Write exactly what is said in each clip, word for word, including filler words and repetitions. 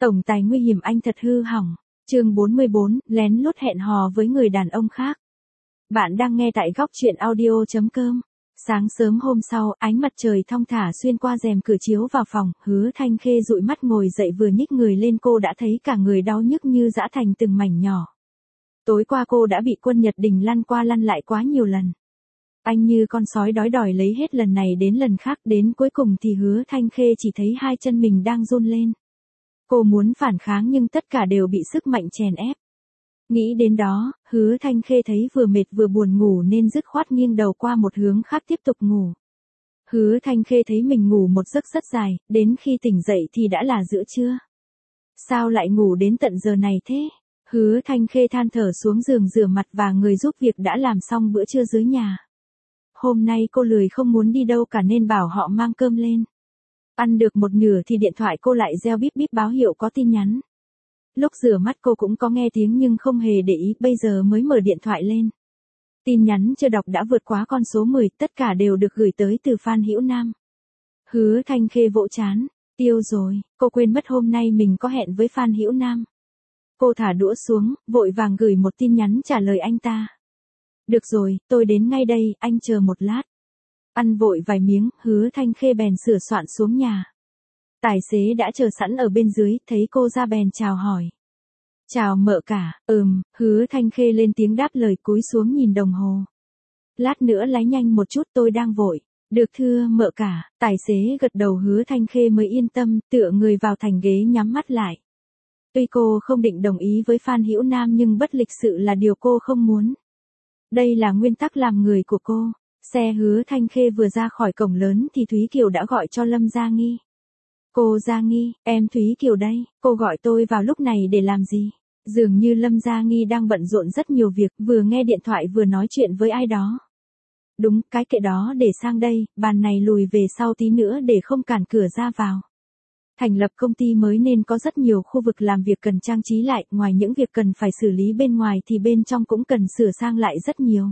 Tổng tài nguy hiểm anh thật hư hỏng. Chương bốn mươi bốn, lén lút hẹn hò với người đàn ông khác. Bạn đang nghe tại góc truyện audio chấm com. Sáng sớm hôm sau, ánh mặt trời thong thả xuyên qua rèm cửa chiếu vào phòng, Hứa Thanh Khê dụi mắt ngồi dậy vừa nhích người lên cô đã thấy cả người đau nhức như giã thành từng mảnh nhỏ. Tối qua cô đã bị Quân Nhật Đình lăn qua lăn lại quá nhiều lần. Anh như con sói đói đòi lấy hết lần này đến lần khác, đến cuối cùng thì Hứa Thanh Khê chỉ thấy hai chân mình đang run lên. Cô muốn phản kháng nhưng tất cả đều bị sức mạnh chèn ép. Nghĩ đến đó, Hứa Thanh Khê thấy vừa mệt vừa buồn ngủ nên dứt khoát nghiêng đầu qua một hướng khác tiếp tục ngủ. Hứa Thanh Khê thấy mình ngủ một giấc rất dài, đến khi tỉnh dậy thì đã là giữa trưa. Sao lại ngủ đến tận giờ này thế? Hứa Thanh Khê than thở xuống giường rửa mặt và người giúp việc đã làm xong bữa trưa dưới nhà. Hôm nay cô lười không muốn đi đâu cả nên bảo họ mang cơm lên. Ăn được một nửa thì điện thoại cô lại reo bíp bíp báo hiệu có tin nhắn. Lúc rửa mắt cô cũng có nghe tiếng nhưng không hề để ý, bây giờ mới mở điện thoại lên. Tin nhắn chưa đọc đã vượt quá con số mười, tất cả đều được gửi tới từ Phan Hữu Nam. Hứa Thanh Khê vỗ trán, tiêu rồi, cô quên mất hôm nay mình có hẹn với Phan Hữu Nam. Cô thả đũa xuống, vội vàng gửi một tin nhắn trả lời anh ta. Được rồi, tôi đến ngay đây, anh chờ một lát. Ăn vội vài miếng, Hứa Thanh Khê bèn sửa soạn xuống nhà. Tài xế đã chờ sẵn ở bên dưới, thấy cô ra bèn chào hỏi. Chào mợ cả, ừm, Hứa Thanh Khê lên tiếng đáp lời cúi xuống nhìn đồng hồ. Lát nữa lái nhanh một chút, tôi đang vội. Được thưa mợ cả, tài xế gật đầu. Hứa Thanh Khê mới yên tâm, tựa người vào thành ghế nhắm mắt lại. Tuy cô không định đồng ý với Phan Hữu Nam nhưng bất lịch sự là điều cô không muốn. Đây là nguyên tắc làm người của cô. Xe Hứa Thanh Khê vừa ra khỏi cổng lớn thì Thúy Kiều đã gọi cho Lâm Gia Nghi. Cô Gia Nghi, em Thúy Kiều đây, cô gọi tôi vào lúc này để làm gì? Dường như Lâm Gia Nghi đang bận rộn rất nhiều việc, vừa nghe điện thoại vừa nói chuyện với ai đó. Đúng, cái kệ đó để sang đây, bàn này lùi về sau tí nữa để không cản cửa ra vào. Thành lập công ty mới nên có rất nhiều khu vực làm việc cần trang trí lại, ngoài những việc cần phải xử lý bên ngoài thì bên trong cũng cần sửa sang lại rất nhiều.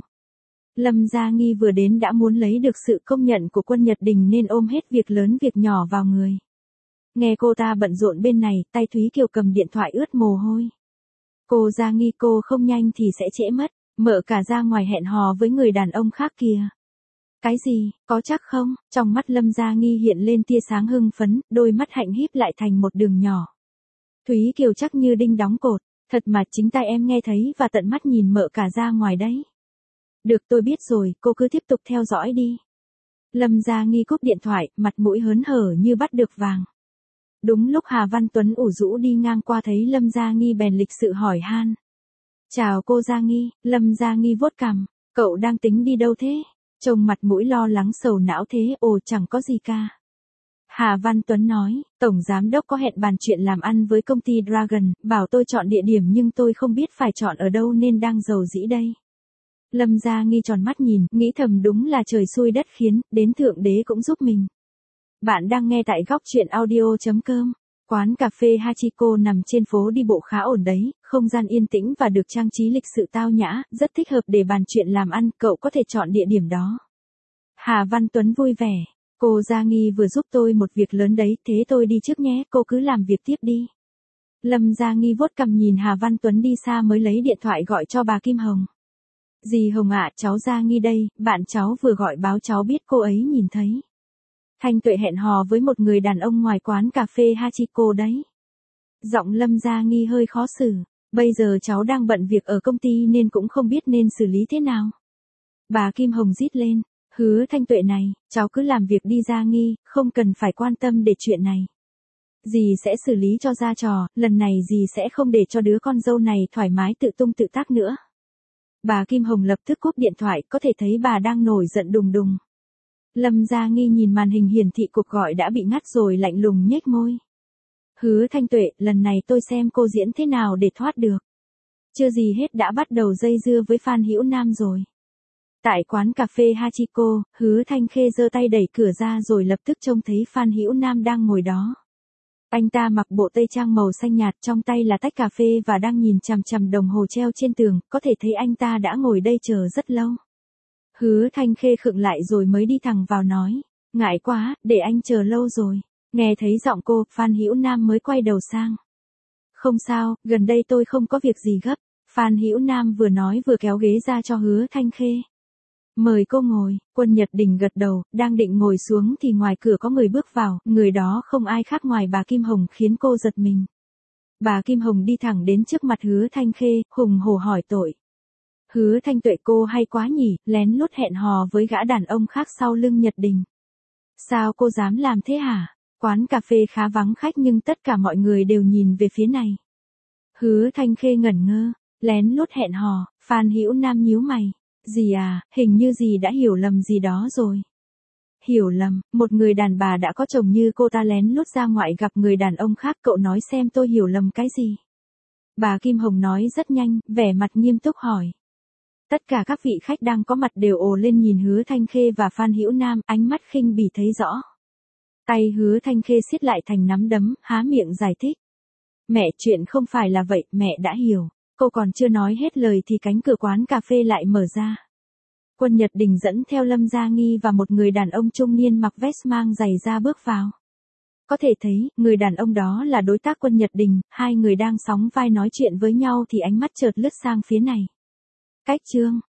Lâm Gia Nghi vừa đến đã muốn lấy được sự công nhận của Quân Nhật Đình nên ôm hết việc lớn việc nhỏ vào người. Nghe cô ta bận rộn bên này, tay Thúy Kiều cầm điện thoại ướt mồ hôi. Cô Gia Nghi, cô không nhanh thì sẽ trễ mất, mợ cả ra ngoài hẹn hò với người đàn ông khác kìa. Cái gì, có chắc không? Trong mắt Lâm Gia Nghi hiện lên tia sáng hưng phấn, đôi mắt hạnh híp lại thành một đường nhỏ. Thúy Kiều chắc như đinh đóng cột, thật mà chính tay em nghe thấy và tận mắt nhìn mợ cả ra ngoài đấy. Được, tôi biết rồi, cô cứ tiếp tục theo dõi đi. Lâm Gia Nghi cúp điện thoại, mặt mũi hớn hở như bắt được vàng. Đúng lúc Hà Văn Tuấn ủ rũ đi ngang qua thấy Lâm Gia Nghi bèn lịch sự hỏi han. Chào cô Gia Nghi. Lâm Gia Nghi vuốt cằm, cậu đang tính đi đâu thế? Trông mặt mũi lo lắng sầu não thế. Ồ, chẳng có gì cả. Hà Văn Tuấn nói, Tổng Giám Đốc có hẹn bàn chuyện làm ăn với công ty Dragon, bảo tôi chọn địa điểm nhưng tôi không biết phải chọn ở đâu nên đang rầu rĩ đây. Lâm Gia Nghi tròn mắt nhìn, nghĩ thầm đúng là trời xui đất khiến, đến Thượng Đế cũng giúp mình. Bạn đang nghe tại góc truyện audio chấm com. Quán cà phê Hachiko nằm trên phố đi bộ khá ổn đấy, không gian yên tĩnh và được trang trí lịch sự tao nhã, rất thích hợp để bàn chuyện làm ăn, cậu có thể chọn địa điểm đó. Hà Văn Tuấn vui vẻ, cô Gia Nghi vừa giúp tôi một việc lớn đấy, thế tôi đi trước nhé, cô cứ làm việc tiếp đi. Lâm Gia Nghi vuốt cằm nhìn Hà Văn Tuấn đi xa mới lấy điện thoại gọi cho bà Kim Hồng. Dì Hồng ạ, cháu Gia Nghi đây, bạn cháu vừa gọi báo cháu biết cô ấy nhìn thấy. Thanh Tuệ hẹn hò với một người đàn ông ngoài quán cà phê Hachiko đấy. Giọng Lâm Gia Nghi hơi khó xử, bây giờ cháu đang bận việc ở công ty nên cũng không biết nên xử lý thế nào. Bà Kim Hồng rít lên, Hứa Thanh Tuệ này, cháu cứ làm việc đi Gia Nghi, không cần phải quan tâm để chuyện này. Dì sẽ xử lý cho ra trò, lần này dì sẽ không để cho đứa con dâu này thoải mái tự tung tự tác nữa. Bà Kim Hồng lập tức cúp điện thoại, có thể thấy bà đang nổi giận đùng đùng. Lâm Gia Nghi nhìn màn hình hiển thị cuộc gọi đã bị ngắt rồi lạnh lùng nhếch môi. Hứa Thanh Tuệ, lần này tôi xem cô diễn thế nào để thoát được. Chưa gì hết đã bắt đầu dây dưa với Phan Hữu Nam rồi. Tại quán cà phê Hachiko, Hứa Thanh Khê giơ tay đẩy cửa ra rồi lập tức trông thấy Phan Hữu Nam đang ngồi đó. Anh ta mặc bộ tây trang màu xanh nhạt, trong tay là tách cà phê và đang nhìn chằm chằm đồng hồ treo trên tường, có thể thấy anh ta đã ngồi đây chờ rất lâu. Hứa Thanh Khê khựng lại rồi mới đi thẳng vào nói, ngại quá, để anh chờ lâu rồi. Nghe thấy giọng cô, Phan Hữu Nam mới quay đầu sang. Không sao, gần đây tôi không có việc gì gấp. Phan Hữu Nam vừa nói vừa kéo ghế ra cho Hứa Thanh Khê. Mời cô ngồi. Quân Nhật Đình gật đầu, đang định ngồi xuống thì ngoài cửa có người bước vào, người đó không ai khác ngoài bà Kim Hồng khiến cô giật mình. Bà Kim Hồng đi thẳng đến trước mặt Hứa Thanh Khê, hùng hổ hỏi tội. Hứa Thanh Tuệ, cô hay quá nhỉ, lén lút hẹn hò với gã đàn ông khác sau lưng Nhật Đình. Sao cô dám làm thế hả? Quán cà phê khá vắng khách nhưng tất cả mọi người đều nhìn về phía này. Hứa Thanh Khê ngẩn ngơ, lén lút hẹn hò, Phan Hữu Nam nhíu mày. Dì à, hình như dì đã hiểu lầm gì đó rồi. Hiểu lầm, một người đàn bà đã có chồng như cô ta lén lút ra ngoại gặp người đàn ông khác, cậu nói xem tôi hiểu lầm cái gì? Bà Kim Hồng nói rất nhanh, vẻ mặt nghiêm túc hỏi. Tất cả các vị khách đang có mặt đều ồ lên nhìn Hứa Thanh Khê và Phan Hữu Nam, ánh mắt khinh bỉ thấy rõ. Tay Hứa Thanh Khê siết lại thành nắm đấm, há miệng giải thích. Mẹ, chuyện không phải là vậy, mẹ đã hiểu. Cô còn chưa nói hết lời thì cánh cửa quán cà phê lại mở ra. Quân Nhật Đình dẫn theo Lâm Gia Nghi và một người đàn ông trung niên mặc vest mang giày da bước vào. Có thể thấy, người đàn ông đó là đối tác Quân Nhật Đình, hai người đang sóng vai nói chuyện với nhau thì ánh mắt chợt lướt sang phía này. Cách chương